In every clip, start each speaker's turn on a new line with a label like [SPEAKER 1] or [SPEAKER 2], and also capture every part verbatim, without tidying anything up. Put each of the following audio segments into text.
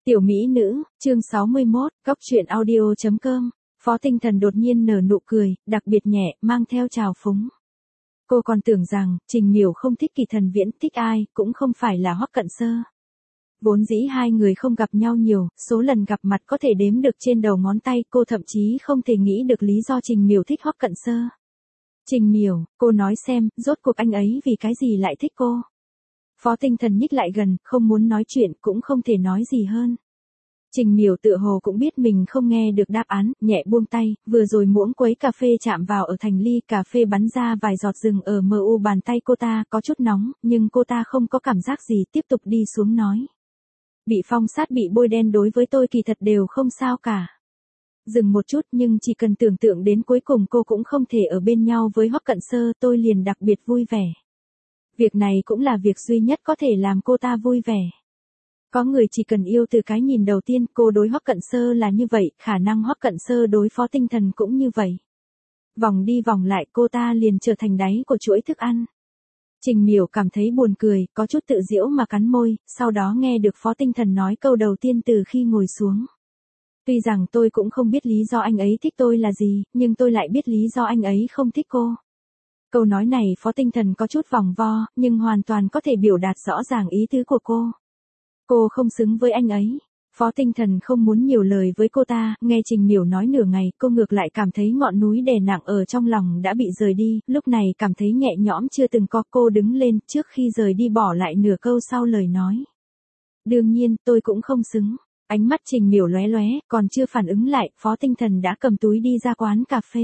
[SPEAKER 1] Tiểu mỹ nữ, chương sáu mươi mốt, góc truyện audio chấm com. Phó Tinh Thần đột nhiên nở nụ cười, đặc biệt nhẹ, mang theo trào phúng. Cô còn tưởng rằng, Trình Miểu không thích Kỳ Thần Viễn, thích ai, cũng không phải là Hoắc Cận Sơ. Vốn dĩ hai người không gặp nhau nhiều, số lần gặp mặt có thể đếm được trên đầu ngón tay, cô thậm chí không thể nghĩ được lý do Trình Miểu thích Hoắc Cận Sơ. Trình Miểu, cô nói xem, rốt cuộc anh ấy vì cái gì lại thích cô? Phó Tinh Thần nhích lại gần, không muốn nói chuyện, cũng không thể nói gì hơn. Trình Miểu tựa hồ cũng biết mình không nghe được đáp án, nhẹ buông tay, vừa rồi muỗng quấy cà phê chạm vào ở thành ly, cà phê bắn ra vài giọt rừng ở mờ u bàn tay cô ta, có chút nóng, nhưng cô ta không có cảm giác gì, tiếp tục đi xuống nói. Bị phong sát bị bôi đen đối với tôi kỳ thật đều không sao cả. Dừng một chút nhưng chỉ cần tưởng tượng đến cuối cùng cô cũng không thể ở bên nhau với Hoắc Cận Sơ, tôi liền đặc biệt vui vẻ. Việc này cũng là việc duy nhất có thể làm cô ta vui vẻ. Có người chỉ cần yêu từ cái nhìn đầu tiên, cô đối Hoắc Cận Sơ là như vậy, khả năng Hoắc Cận Sơ đối Phó Tinh Thần cũng như vậy. Vòng đi vòng lại cô ta liền trở thành đáy của chuỗi thức ăn. Trình Miểu cảm thấy buồn cười, có chút tự giễu mà cắn môi, sau đó nghe được Phó Tinh Thần nói câu đầu tiên từ khi ngồi xuống. Tuy rằng tôi cũng không biết lý do anh ấy thích tôi là gì, nhưng tôi lại biết lý do anh ấy không thích cô. Câu nói này Phó Tinh Thần có chút vòng vo, nhưng hoàn toàn có thể biểu đạt rõ ràng ý tứ của cô. Cô không xứng với anh ấy. Phó Tinh Thần không muốn nhiều lời với cô ta, nghe Trình Miểu nói nửa ngày, cô ngược lại cảm thấy ngọn núi đè nặng ở trong lòng đã bị rời đi, lúc này cảm thấy nhẹ nhõm chưa từng có. Cô đứng lên, trước khi rời đi bỏ lại nửa câu sau lời nói. Đương nhiên, tôi cũng không xứng. Ánh mắt Trình Miểu lóe lóe, còn chưa phản ứng lại, Phó Tinh Thần đã cầm túi đi ra quán cà phê.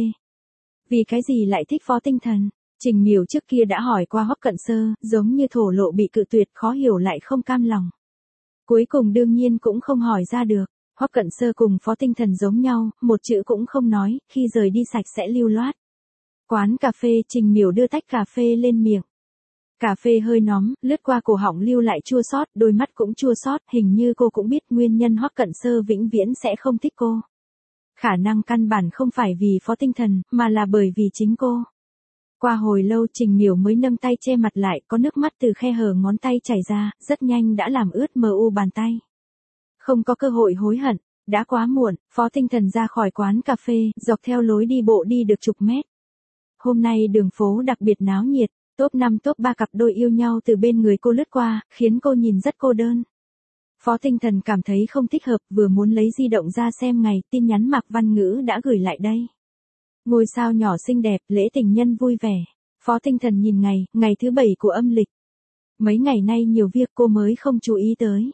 [SPEAKER 1] Vì cái gì lại thích Phó Tinh Thần? Trình Miểu trước kia đã hỏi qua Hoắc Cận Sơ, giống như thổ lộ bị cự tuyệt, khó hiểu lại không cam lòng. Cuối cùng đương nhiên cũng không hỏi ra được. Hoắc Cận Sơ cùng Phó Tinh Thần giống nhau, một chữ cũng không nói, khi rời đi sạch sẽ lưu loát. Quán cà phê, Trình Miểu đưa tách cà phê lên miệng. Cà phê hơi nóng, lướt qua cổ họng lưu lại chua xót, đôi mắt cũng chua xót, hình như cô cũng biết nguyên nhân Hoắc Cận Sơ vĩnh viễn sẽ không thích cô. Khả năng căn bản không phải vì Phó Tinh Thần, mà là bởi vì chính cô. Qua hồi lâu Trình Miểu mới nâng tay che mặt lại, có nước mắt từ khe hở ngón tay chảy ra, rất nhanh đã làm ướt mờ u bàn tay. Không có cơ hội hối hận, đã quá muộn, Phó Tinh Thần ra khỏi quán cà phê, dọc theo lối đi bộ đi được chục mét. Hôm nay đường phố đặc biệt náo nhiệt, top năm top ba cặp đôi yêu nhau từ bên người cô lướt qua, khiến cô nhìn rất cô đơn. Phó Tinh Thần cảm thấy không thích hợp, vừa muốn lấy di động ra xem ngày, tin nhắn Mạc Văn Ngữ đã gửi lại đây. Ngôi sao nhỏ xinh đẹp, lễ tình nhân vui vẻ. Phó Tinh Thần nhìn ngày, ngày thứ bảy của âm lịch. Mấy ngày nay nhiều việc cô mới không chú ý tới.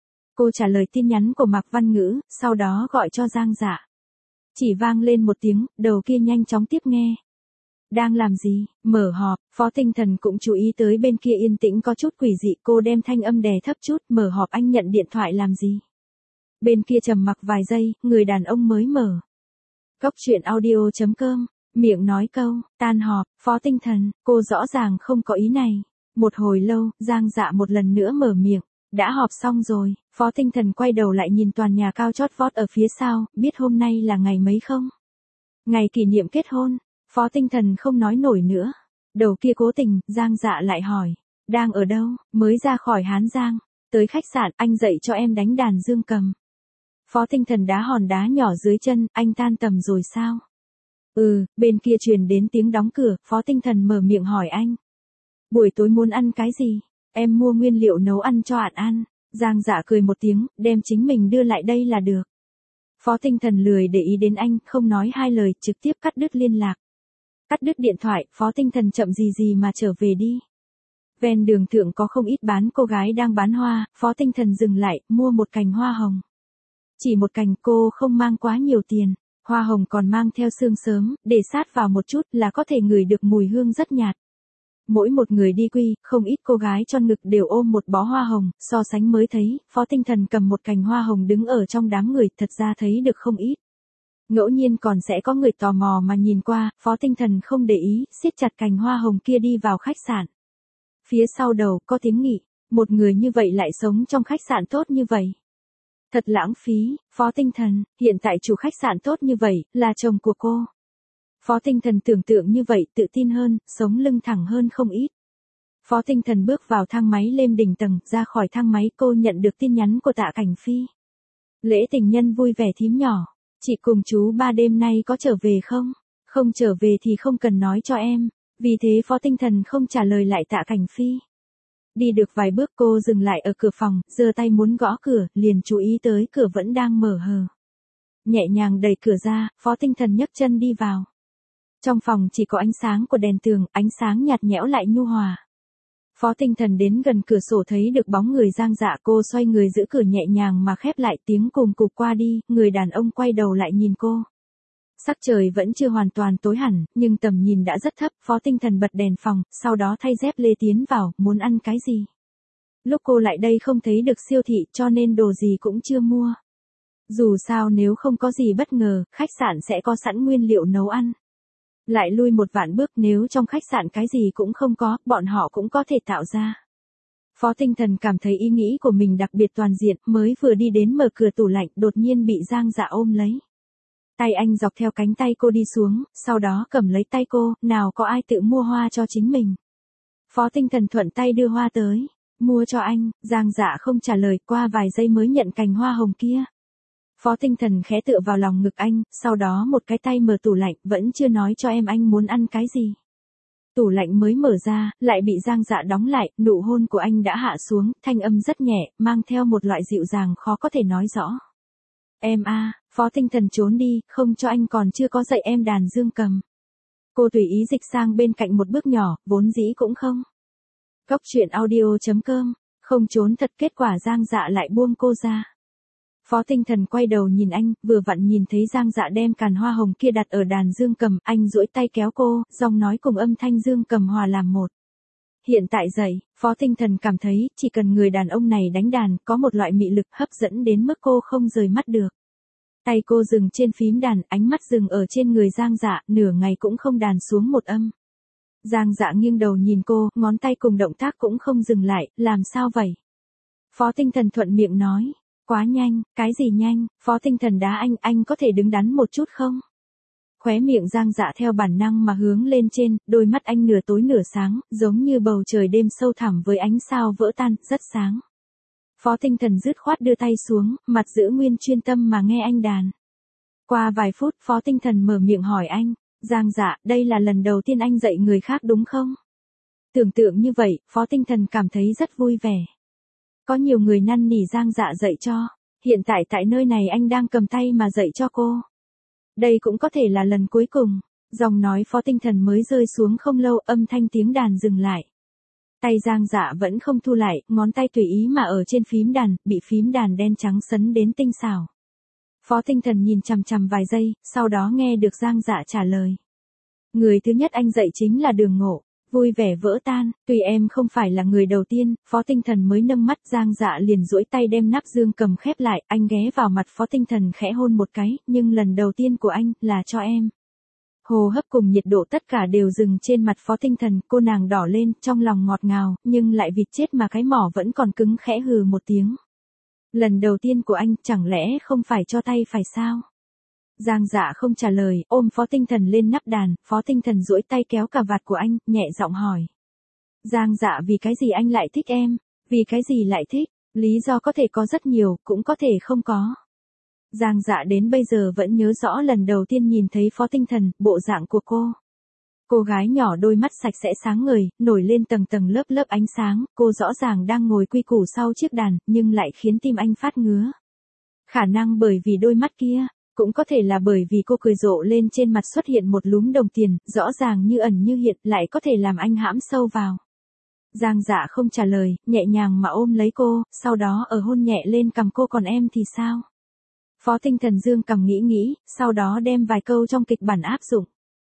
[SPEAKER 1] Cô trả lời tin nhắn của Mạc Văn Ngữ, sau đó gọi cho Giang Dạ. Chỉ vang lên một tiếng, đầu kia nhanh chóng tiếp nghe. Đang làm gì? Mở họp. Phó Tinh Thần cũng chú ý tới bên kia yên tĩnh có chút quỷ dị, cô đem thanh âm đè thấp chút, mở họp anh nhận điện thoại làm gì? Bên kia trầm mặc vài giây, người đàn ông mới mở. Góc truyện audio chấm com, miệng nói câu, tan họp, Phó Tinh Thần, cô rõ ràng không có ý này. Một hồi lâu, Giang Dạ một lần nữa mở miệng, đã họp xong rồi. Phó Tinh Thần quay đầu lại nhìn tòa nhà cao chót vót ở phía sau, biết hôm nay là ngày mấy không? Ngày kỷ niệm kết hôn. Phó Tinh Thần không nói nổi nữa. Đầu kia cố tình, Giang Dạ lại hỏi, đang ở đâu? Mới ra khỏi Hán Giang, tới khách sạn, anh dạy cho em đánh đàn dương cầm. Phó Tinh Thần đá hòn đá nhỏ dưới chân, anh tan tầm rồi sao? Ừ, bên kia truyền đến tiếng đóng cửa, Phó Tinh Thần mở miệng hỏi anh. Buổi tối muốn ăn cái gì? Em mua nguyên liệu nấu ăn cho ạn ăn. Giang Dạ cười một tiếng, đem chính mình đưa lại đây là được. Phó Tinh Thần lười để ý đến anh, không nói hai lời, trực tiếp cắt đứt liên lạc. Cắt đứt điện thoại, Phó Tinh Thần chậm gì gì mà trở về đi. Ven đường thượng có không ít bán cô gái đang bán hoa, Phó Tinh Thần dừng lại, mua một cành hoa hồng. Chỉ một cành, cô không mang quá nhiều tiền, hoa hồng còn mang theo sương sớm, để sát vào một chút là có thể ngửi được mùi hương rất nhạt. Mỗi một người đi quy, không ít cô gái tròn ngực đều ôm một bó hoa hồng, so sánh mới thấy, Phó Tinh Thần cầm một cành hoa hồng đứng ở trong đám người, thật ra thấy được không ít. Ngẫu nhiên còn sẽ có người tò mò mà nhìn qua, Phó Tinh Thần không để ý, siết chặt cành hoa hồng kia đi vào khách sạn. Phía sau đầu, có tiếng nghị, một người như vậy lại sống trong khách sạn tốt như vậy. Thật lãng phí, Phó Tinh Thần, hiện tại chủ khách sạn tốt như vậy, là chồng của cô. Phó Tinh Thần tưởng tượng như vậy, tự tin hơn, sống lưng thẳng hơn không ít. Phó Tinh Thần bước vào thang máy lên đỉnh tầng, ra khỏi thang máy cô nhận được tin nhắn của Tạ Cảnh Phi. Lễ tình nhân vui vẻ thím nhỏ. Chị cùng chú ba đêm nay có trở về không? Không trở về thì không cần nói cho em. Vì thế Phó Tinh Thần không trả lời lại Tạ Cảnh Phi. Đi được vài bước cô dừng lại ở cửa phòng, giơ tay muốn gõ cửa, liền chú ý tới cửa vẫn đang mở hờ. Nhẹ nhàng đẩy cửa ra, Phó Tinh Thần nhấc chân đi vào. Trong phòng chỉ có ánh sáng của đèn tường, ánh sáng nhạt nhẽo lại nhu hòa. Phó Tinh Thần đến gần cửa sổ thấy được bóng người Giang Dạ, cô xoay người giữ cửa nhẹ nhàng mà khép lại, tiếng cùm cụp qua đi, người đàn ông quay đầu lại nhìn cô. Sắc trời vẫn chưa hoàn toàn tối hẳn, nhưng tầm nhìn đã rất thấp, Phó Tinh Thần bật đèn phòng, sau đó thay dép lê tiến vào, muốn ăn cái gì. Lúc cô lại đây không thấy được siêu thị cho nên đồ gì cũng chưa mua. Dù sao nếu không có gì bất ngờ, khách sạn sẽ có sẵn nguyên liệu nấu ăn. Lại lui một vạn bước, nếu trong khách sạn cái gì cũng không có, bọn họ cũng có thể tạo ra. Phó Tinh Thần cảm thấy ý nghĩ của mình đặc biệt toàn diện, mới vừa đi đến mở cửa tủ lạnh, đột nhiên bị Giang Dạ ôm lấy. Tay anh dọc theo cánh tay cô đi xuống, sau đó cầm lấy tay cô, nào có ai tự mua hoa cho chính mình. Phó Tinh Thần thuận tay đưa hoa tới, mua cho anh, Giang Dạ không trả lời, qua vài giây mới nhận cành hoa hồng kia. Phó Tinh Thần khẽ tựa vào lòng ngực anh, sau đó một cái tay mở tủ lạnh, vẫn chưa nói cho em anh muốn ăn cái gì. Tủ lạnh mới mở ra, lại bị Giang Dạ đóng lại, nụ hôn của anh đã hạ xuống, thanh âm rất nhẹ, mang theo một loại dịu dàng khó có thể nói rõ. Em a, à, Phó Tinh Thần trốn đi, không cho anh còn chưa có dạy em đàn dương cầm. Cô tùy ý dịch sang bên cạnh một bước nhỏ, vốn dĩ cũng không. Góc truyện audio chấm com, không trốn thật, kết quả Giang Dạ lại buông cô ra. Phó Tinh Thần quay đầu nhìn anh, vừa vặn nhìn thấy Giang Dạ đem càn hoa hồng kia đặt ở đàn dương cầm, anh duỗi tay kéo cô, giọng nói cùng âm thanh dương cầm hòa làm một. Hiện tại dậy, Phó Tinh Thần cảm thấy, chỉ cần người đàn ông này đánh đàn, có một loại mị lực hấp dẫn đến mức cô không rời mắt được. Tay cô dừng trên phím đàn, ánh mắt dừng ở trên người Giang Dạ, nửa ngày cũng không đàn xuống một âm. Giang Dạ nghiêng đầu nhìn cô, ngón tay cùng động tác cũng không dừng lại, làm sao vậy? Phó Tinh Thần thuận miệng nói, quá nhanh, cái gì nhanh, Phó Tinh Thần đá anh, anh có thể đứng đắn một chút không? Khóe miệng Giang Dạ theo bản năng mà hướng lên trên, đôi mắt anh nửa tối nửa sáng, giống như bầu trời đêm sâu thẳm với ánh sao vỡ tan, rất sáng. Phó Tinh Thần dứt khoát đưa tay xuống, mặt giữ nguyên chuyên tâm mà nghe anh đàn. Qua vài phút, Phó Tinh Thần mở miệng hỏi anh, Giang Dạ, đây là lần đầu tiên anh dạy người khác đúng không? Tưởng tượng như vậy, Phó Tinh Thần cảm thấy rất vui vẻ. Có nhiều người năn nỉ Giang Dạ dạy cho, hiện tại tại nơi này anh đang cầm tay mà dạy cho cô. Đây cũng có thể là lần cuối cùng. Giọng nói Phó Tinh Thần mới rơi xuống không lâu, âm thanh tiếng đàn dừng lại. Tay Giang Dạ vẫn không thu lại, ngón tay tùy ý mà ở trên phím đàn, bị phím đàn đen trắng sấn đến tinh xảo. Phó Tinh Thần nhìn chằm chằm vài giây, sau đó nghe được Giang Dạ trả lời. Người thứ nhất anh dạy chính là Đường Ngộ. Vui vẻ vỡ tan, tuy em không phải là người đầu tiên, Phó Tinh Thần mới nâng mắt, Giang Dạ liền duỗi tay đem nắp dương cầm khép lại, anh ghé vào mặt Phó Tinh Thần khẽ hôn một cái, nhưng lần đầu tiên của anh, là cho em. Hô hấp cùng nhiệt độ tất cả đều dừng trên mặt Phó Tinh Thần, cô nàng đỏ lên, trong lòng ngọt ngào, nhưng lại vịt chết mà cái mỏ vẫn còn cứng, khẽ hừ một tiếng. Lần đầu tiên của anh, chẳng lẽ không phải cho tay phải sao? Giang Dạ không trả lời, ôm Phó Tinh Thần lên nắp đàn, Phó Tinh Thần duỗi tay kéo cà vạt của anh, nhẹ giọng hỏi. Giang Dạ, vì cái gì anh lại thích em? Vì cái gì lại thích? Lý do có thể có rất nhiều, cũng có thể không có. Giang Dạ đến bây giờ vẫn nhớ rõ lần đầu tiên nhìn thấy Phó Tinh Thần, bộ dạng của cô. Cô gái nhỏ đôi mắt sạch sẽ sáng ngời, nổi lên tầng tầng lớp lớp ánh sáng, cô rõ ràng đang ngồi quy củ sau chiếc đàn, nhưng lại khiến tim anh phát ngứa. Khả năng bởi vì đôi mắt kia. Cũng có thể là bởi vì cô cười rộ lên trên mặt xuất hiện một lúm đồng tiền, rõ ràng như ẩn như hiện, lại có thể làm anh hãm sâu vào. Giang Dạ không trả lời, nhẹ nhàng mà ôm lấy cô, sau đó ở hôn nhẹ lên cằm cô, còn em thì sao? Phó Tinh Thần dương cằm nghĩ nghĩ, sau đó đem vài câu trong kịch bản áp dụng.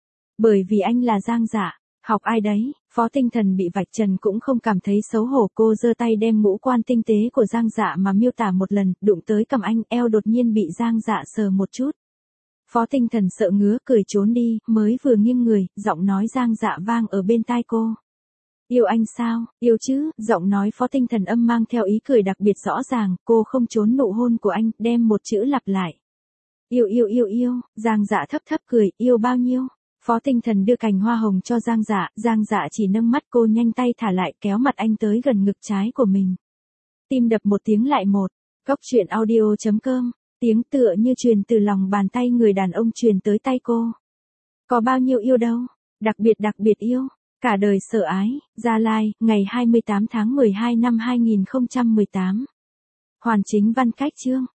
[SPEAKER 1] Bởi vì anh là Giang Dạ, học ai đấy, Phó Tinh Thần bị vạch trần cũng không cảm thấy xấu hổ, cô giơ tay đem ngũ quan tinh tế của Giang Dạ mà miêu tả một lần, đụng tới cằm anh, eo đột nhiên bị Giang Dạ sờ một chút. Phó Tinh Thần sợ ngứa, cười trốn đi, mới vừa nghiêng người, giọng nói Giang Dạ vang ở bên tai cô. Yêu anh sao, yêu chứ, giọng nói Phó Tinh Thần âm mang theo ý cười đặc biệt rõ ràng, cô không trốn nụ hôn của anh, đem một chữ lặp lại. Yêu yêu yêu yêu, Giang Dạ thấp thấp cười, yêu bao nhiêu? Phó Tinh Thần đưa cành hoa hồng cho Giang Dạ, Giang Dạ chỉ nâng mắt, cô nhanh tay thả lại, kéo mặt anh tới gần ngực trái của mình. Tim đập một tiếng lại một. Góc truyện audio chấm com Tiếng tựa như truyền từ lòng bàn tay người đàn ông truyền tới tay cô. Có bao nhiêu yêu đâu, đặc biệt đặc biệt yêu, cả đời sợ ái, Gia Lai, ngày hai mươi tám tháng mười hai năm hai nghìn không trăm mười tám. Hoàn chính văn cách chương.